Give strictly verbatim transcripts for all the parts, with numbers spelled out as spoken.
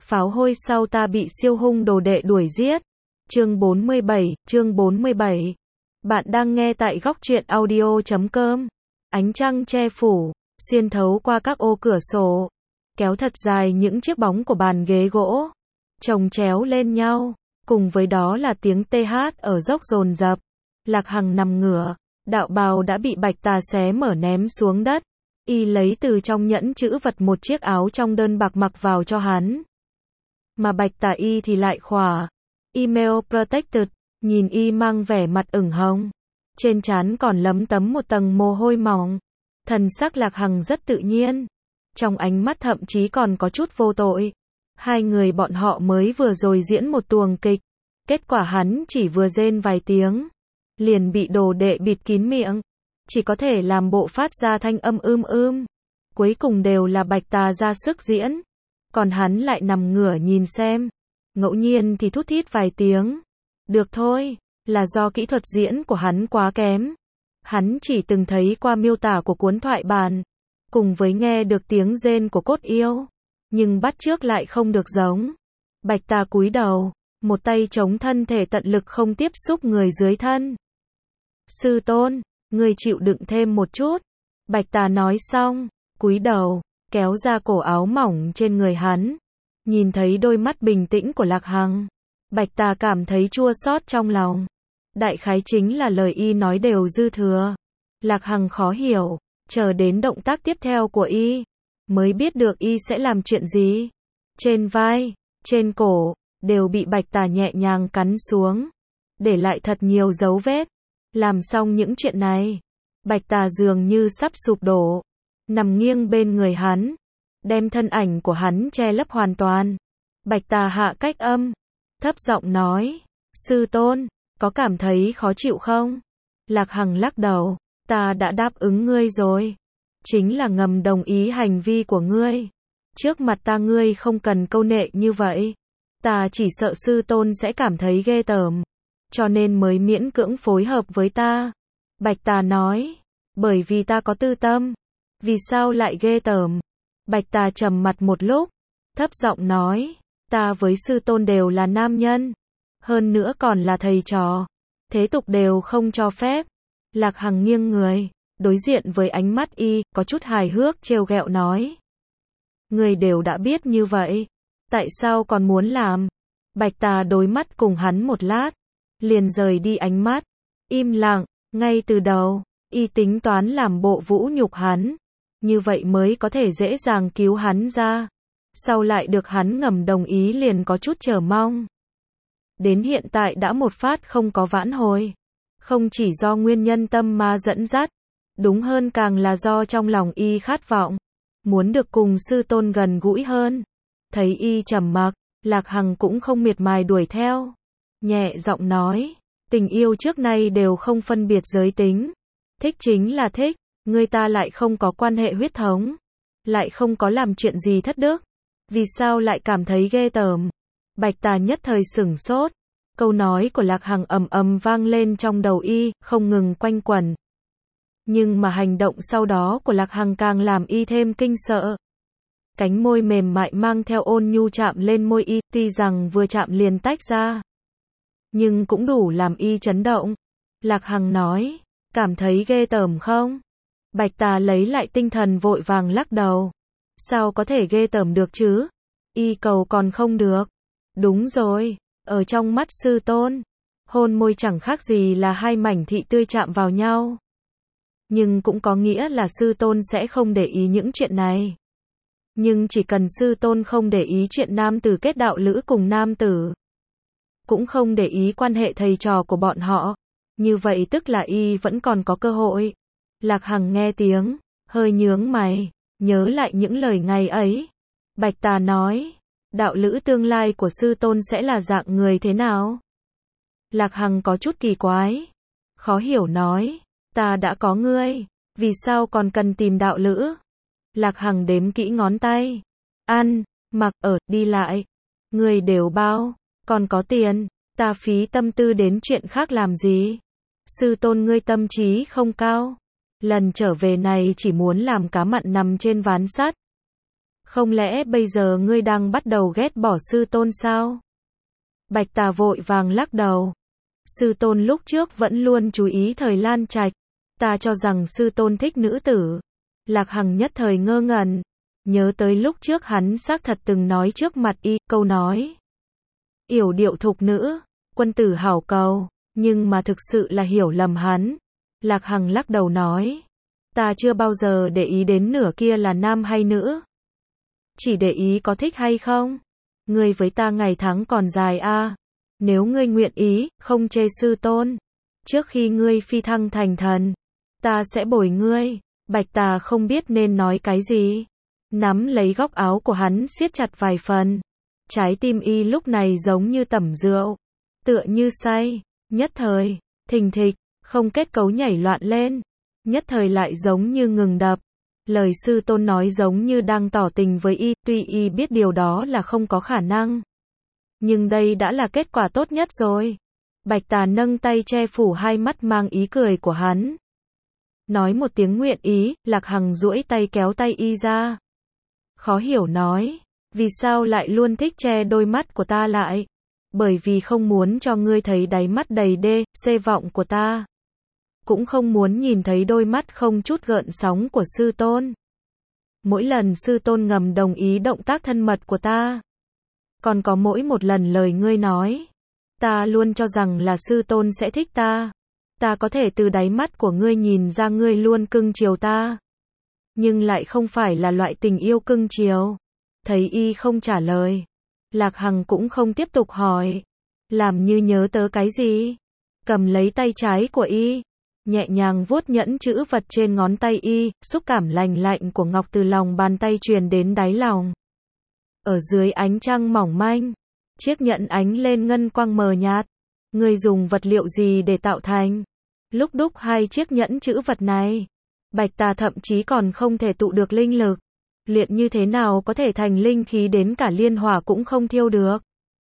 Pháo hôi sau ta bị siêu hung đồ đệ đuổi giết. Chương bốn mươi bảy, chương bốn mươi bảy. Bạn đang nghe tại góc truyện audio chấm com. Ánh trăng che phủ, xuyên thấu qua các ô cửa sổ, kéo thật dài những chiếc bóng của bàn ghế gỗ, chồng chéo lên nhau, cùng với đó là tiếng tê hát ở dốc dồn dập. Lạc Hằng nằm ngửa, đạo bào đã bị Bạch Tà xé mở ném xuống đất. Y lấy từ trong nhẫn chữ vật một chiếc áo trong đơn bạc mặc vào cho hắn. Mà Bạch Tà y thì lại khỏa. Email protected, nhìn y mang vẻ mặt ửng hồng. Trên trán còn lấm tấm một tầng mồ hôi mỏng. Thần sắc Lạc Hằng rất tự nhiên. Trong ánh mắt thậm chí còn có chút vô tội. Hai người bọn họ mới vừa rồi diễn một tuồng kịch. Kết quả hắn chỉ vừa rên vài tiếng, liền bị đồ đệ bịt kín miệng. Chỉ có thể làm bộ phát ra thanh âm ưm ưm. Cuối cùng đều là Bạch Tà ra sức diễn. Còn hắn lại nằm ngửa nhìn xem. Ngẫu nhiên thì thút thít vài tiếng. Được thôi, là do kỹ thuật diễn của hắn quá kém. Hắn chỉ từng thấy qua miêu tả của cuốn thoại bản, cùng với nghe được tiếng rên của cốt yêu, nhưng bắt chước lại không được giống. Bạch Tà cúi đầu, một tay chống thân thể tận lực không tiếp xúc người dưới thân. Sư tôn, người chịu đựng thêm một chút. Bạch Tà nói xong, cúi đầu, kéo ra cổ áo mỏng trên người hắn. Nhìn thấy đôi mắt bình tĩnh của Lạc Hằng, Bạch Tà cảm thấy chua xót trong lòng. Đại khái chính là lời y nói đều dư thừa. Lạc Hằng khó hiểu, chờ đến động tác tiếp theo của y, mới biết được y sẽ làm chuyện gì. Trên vai, trên cổ, đều bị Bạch Tà nhẹ nhàng cắn xuống, để lại thật nhiều dấu vết. Làm xong những chuyện này, Bạch Tà dường như sắp sụp đổ, nằm nghiêng bên người hắn, đem thân ảnh của hắn che lấp hoàn toàn. Bạch Tà hạ cách âm, thấp giọng nói, sư tôn, có cảm thấy khó chịu không? Lạc Hằng lắc đầu, ta đã đáp ứng ngươi rồi. Chính là ngầm đồng ý hành vi của ngươi. Trước mặt ta ngươi không cần câu nệ như vậy. Ta chỉ sợ sư tôn sẽ cảm thấy ghê tởm, cho nên mới miễn cưỡng phối hợp với ta. Bạch Tà nói, bởi vì ta có tư tâm. Vì sao lại ghê tởm? Bạch Tà trầm mặt một lúc, thấp giọng nói, ta với sư tôn đều là nam nhân, hơn nữa còn là thầy trò, thế tục đều không cho phép. Lạc Hằng nghiêng người, đối diện với ánh mắt y, có chút hài hước trêu ghẹo nói, người đều đã biết như vậy, tại sao còn muốn làm? Bạch Tà đối mắt cùng hắn một lát, liền rời đi ánh mắt, im lặng. Ngay từ đầu, y tính toán làm bộ vũ nhục hắn, như vậy mới có thể dễ dàng cứu hắn ra. Sau lại được hắn ngầm đồng ý liền có chút chờ mong. Đến hiện tại đã một phát không có vãn hồi. Không chỉ do nguyên nhân tâm ma dẫn dắt, đúng hơn càng là do trong lòng y khát vọng, muốn được cùng sư tôn gần gũi hơn. Thấy y trầm mặc, Lạc Hằng cũng không miệt mài đuổi theo. Nhẹ giọng nói, tình yêu trước nay đều không phân biệt giới tính. Thích chính là thích, người ta lại không có quan hệ huyết thống, lại không có làm chuyện gì thất đức. Vì sao lại cảm thấy ghê tởm? Bạch Tà nhất thời sửng sốt. Câu nói của Lạc Hằng ầm ầm vang lên trong đầu y, không ngừng quanh quẩn. Nhưng mà hành động sau đó của Lạc Hằng càng làm y thêm kinh sợ. Cánh môi mềm mại mang theo ôn nhu chạm lên môi y, tuy rằng vừa chạm liền tách ra, nhưng cũng đủ làm y chấn động. Lạc Hằng nói, cảm thấy ghê tởm không? Bạch Tà lấy lại tinh thần vội vàng lắc đầu. Sao có thể ghê tởm được chứ? Y cầu còn không được. Đúng rồi, ở trong mắt sư tôn, hôn môi chẳng khác gì là hai mảnh thị tươi chạm vào nhau. Nhưng cũng có nghĩa là sư tôn sẽ không để ý những chuyện này. Nhưng chỉ cần sư tôn không để ý chuyện nam tử kết đạo lữ cùng nam tử, cũng không để ý quan hệ thầy trò của bọn họ, như vậy tức là y vẫn còn có cơ hội. Lạc Hằng nghe tiếng, hơi nhướng mày, nhớ lại những lời ngày ấy. Bạch Tà nói, đạo lữ tương lai của sư tôn sẽ là dạng người thế nào? Lạc Hằng có chút kỳ quái, khó hiểu nói, ta đã có ngươi, vì sao còn cần tìm đạo lữ? Lạc Hằng đếm kỹ ngón tay, ăn, mặc, ở, đi lại, ngươi đều bao, còn có tiền, ta phí tâm tư đến chuyện khác làm gì? Sư tôn ngươi tâm trí không cao, lần trở về này chỉ muốn làm cá mặn nằm trên ván sắt. Không lẽ bây giờ ngươi đang bắt đầu ghét bỏ sư tôn sao? Bạch Tà vội vàng lắc đầu. Sư tôn lúc trước vẫn luôn chú ý thời Lan Trạch. Ta cho rằng sư tôn thích nữ tử. Lạc Hằng nhất thời ngơ ngẩn. Nhớ tới lúc trước hắn xác thật từng nói trước mặt y, câu nói. Yểu điệu thục nữ, quân tử hảo cầu, nhưng mà thực sự là hiểu lầm hắn. Lạc Hằng lắc đầu nói. Ta chưa bao giờ để ý đến nửa kia là nam hay nữ. Chỉ để ý có thích hay không. Ngươi với ta ngày tháng còn dài a. À. Nếu ngươi nguyện ý, không chê sư tôn. Trước khi ngươi phi thăng thành thần, ta sẽ bồi ngươi. Bạch Tà không biết nên nói cái gì. Nắm lấy góc áo của hắn siết chặt vài phần. Trái tim y lúc này giống như tẩm rượu. Tựa như say. Nhất thời, thình thịch, không kết cấu nhảy loạn lên. Nhất thời lại giống như ngừng đập. Lời sư tôn nói giống như đang tỏ tình với y, tuy y biết điều đó là không có khả năng. Nhưng đây đã là kết quả tốt nhất rồi. Bạch Tà nâng tay che phủ hai mắt mang ý cười của hắn. Nói một tiếng nguyện ý, Lạc Hằng duỗi tay kéo tay y ra. Khó hiểu nói, vì sao lại luôn thích che đôi mắt của ta lại? Bởi vì không muốn cho ngươi thấy đáy mắt đầy đê, xê vọng của ta. Cũng không muốn nhìn thấy đôi mắt không chút gợn sóng của sư tôn. Mỗi lần sư tôn ngầm đồng ý động tác thân mật của ta. Còn có mỗi một lần lời ngươi nói. Ta luôn cho rằng là sư tôn sẽ thích ta. Ta có thể từ đáy mắt của ngươi nhìn ra ngươi luôn cưng chiều ta. Nhưng lại không phải là loại tình yêu cưng chiều. Thấy y không trả lời. Lạc Hằng cũng không tiếp tục hỏi. Làm như nhớ tới cái gì. Cầm lấy tay trái của y. Nhẹ nhàng vuốt nhẫn chữ vật trên ngón tay y. Xúc cảm lành lạnh của ngọc từ lòng bàn tay truyền đến đáy lòng. Ở dưới ánh trăng mỏng manh. Chiếc nhẫn ánh lên ngân quang mờ nhạt. Ngươi dùng vật liệu gì để tạo thành? Lúc đúc hai chiếc nhẫn chữ vật này. Bạch Tà thậm chí còn không thể tụ được linh lực. Luyện như thế nào có thể thành linh khí đến cả liên hỏa cũng không thiêu được.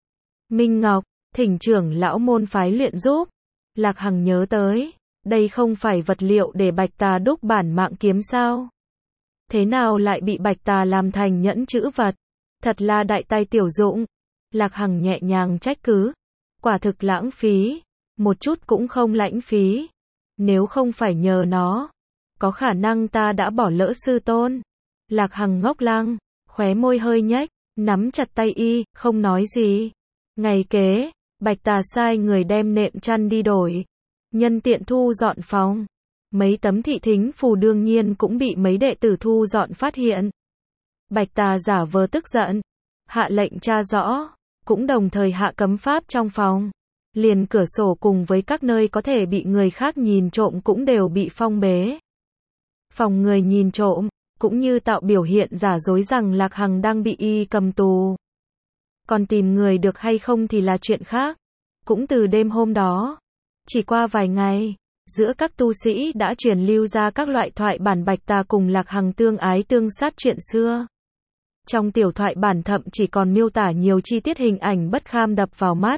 Minh Ngọc, thỉnh trưởng lão môn phái luyện giúp. Lạc Hằng nhớ tới. Đây không phải vật liệu để Bạch Tà đúc bản mạng kiếm sao? Thế nào lại bị Bạch Tà làm thành nhẫn chữ vật? Thật là đại tay tiểu dụng. Lạc Hằng nhẹ nhàng trách cứ. Quả thực lãng phí. Một chút cũng không lãng phí. Nếu không phải nhờ nó, có khả năng ta đã bỏ lỡ sư tôn. Lạc Hằng ngốc lăng, khóe môi hơi nhếch, nắm chặt tay y, không nói gì. Ngày kế, Bạch Tà sai người đem nệm chăn đi đổi. Nhân tiện thu dọn phòng. Mấy tấm thị thính phù đương nhiên cũng bị mấy đệ tử thu dọn phát hiện. Bạch Tà giả vờ tức giận. Hạ lệnh tra rõ. Cũng đồng thời hạ cấm pháp trong phòng. Liền cửa sổ cùng với các nơi có thể bị người khác nhìn trộm cũng đều bị phong bế. Phòng người nhìn trộm, cũng như tạo biểu hiện giả dối rằng Lạc Hằng đang bị y cầm tù. Còn tìm người được hay không thì là chuyện khác. Cũng từ đêm hôm đó, chỉ qua vài ngày, giữa các tu sĩ đã truyền lưu ra các loại thoại bản Bạch Tà cùng Lạc Hằng tương ái tương sát chuyện xưa. Trong tiểu thoại bản thậm chỉ còn miêu tả nhiều chi tiết hình ảnh bất kham đập vào mắt.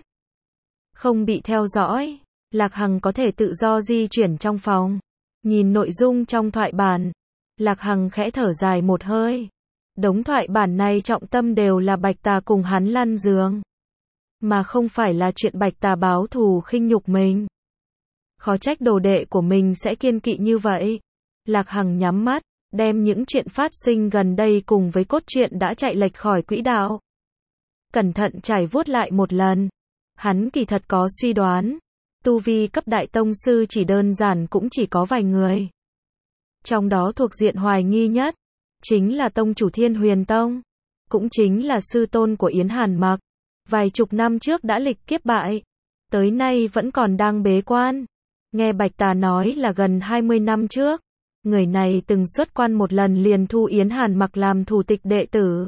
Không bị theo dõi, Lạc Hằng có thể tự do di chuyển trong phòng. Nhìn nội dung trong thoại bản, Lạc Hằng khẽ thở dài một hơi. Đống thoại bản này trọng tâm đều là Bạch Tà cùng hắn lăn giường. Mà không phải là chuyện Bạch Tà báo thù khinh nhục mình. Khó trách đồ đệ của mình sẽ kiên kỵ như vậy. Lạc Hằng nhắm mắt, đem những chuyện phát sinh gần đây cùng với cốt truyện đã chạy lệch khỏi quỹ đạo. Cẩn thận trải vuốt lại một lần. Hắn kỳ thật có suy đoán. Tu vi cấp đại tông sư chỉ đơn giản cũng chỉ có vài người. Trong đó thuộc diện hoài nghi nhất, chính là tông chủ Thiên Huyền Tông. Cũng chính là sư tôn của Yến Hàn Mặc. Vài chục năm trước đã lịch kiếp bại. Tới nay vẫn còn đang bế quan. Nghe Bạch Tà nói là gần hai mươi năm trước. Người này từng xuất quan một lần liền thu Yến Hàn Mặc làm thủ tịch đệ tử.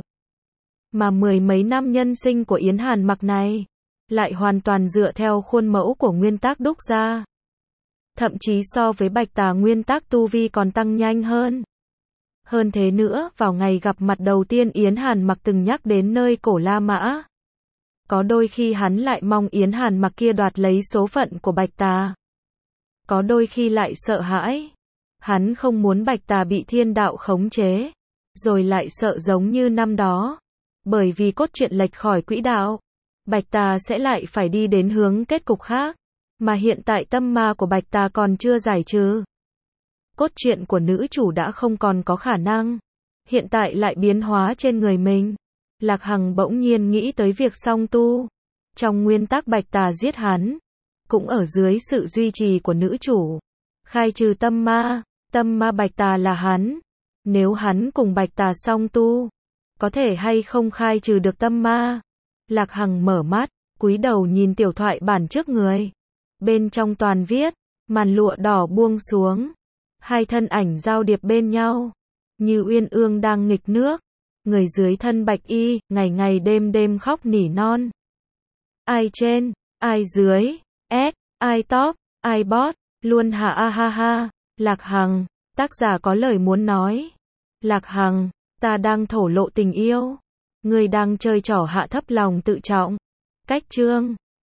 Mà mười mấy năm nhân sinh của Yến Hàn Mặc này, lại hoàn toàn dựa theo khuôn mẫu của nguyên tắc đúc ra. Thậm chí so với Bạch Tà nguyên tắc tu vi còn tăng nhanh hơn. Hơn thế nữa, vào ngày gặp mặt đầu tiên Yến Hàn Mặc từng nhắc đến nơi cổ La Mã. Có đôi khi hắn lại mong Yến Hàn Mặc kia đoạt lấy số phận của Bạch Tà. Có đôi khi lại sợ hãi. Hắn không muốn Bạch Tà bị thiên đạo khống chế. rồi lại sợ giống như năm đó. Bởi vì cốt truyện lệch khỏi quỹ đạo, Bạch Tà sẽ lại phải đi đến hướng kết cục khác. Mà hiện tại tâm ma của Bạch Tà còn chưa giải trừ. Cốt truyện của nữ chủ đã không còn có khả năng. Hiện tại lại biến hóa trên người mình. Lạc Hằng bỗng nhiên nghĩ tới việc song tu. Trong nguyên tắc Bạch Tà giết hắn, cũng ở dưới sự duy trì của nữ chủ. Khai trừ tâm ma, tâm ma Bạch Tà là hắn. Nếu hắn cùng Bạch Tà song tu, có thể hay không khai trừ được tâm ma? Lạc Hằng mở mắt, cúi đầu nhìn tiểu thoại bản trước người. Bên trong toàn viết, màn lụa đỏ buông xuống. Hai thân ảnh giao điệp bên nhau, như uyên ương đang nghịch nước. Người dưới thân bạch y, ngày ngày đêm đêm khóc nỉ non. Ai trên, ai dưới, S, ai top, ai bot, luôn ha a ha ha. Lạc Hằng, tác giả có lời muốn nói. Lạc Hằng, ta đang thổ lộ tình yêu. Người đang chơi trò hạ thấp lòng tự trọng. Cách chương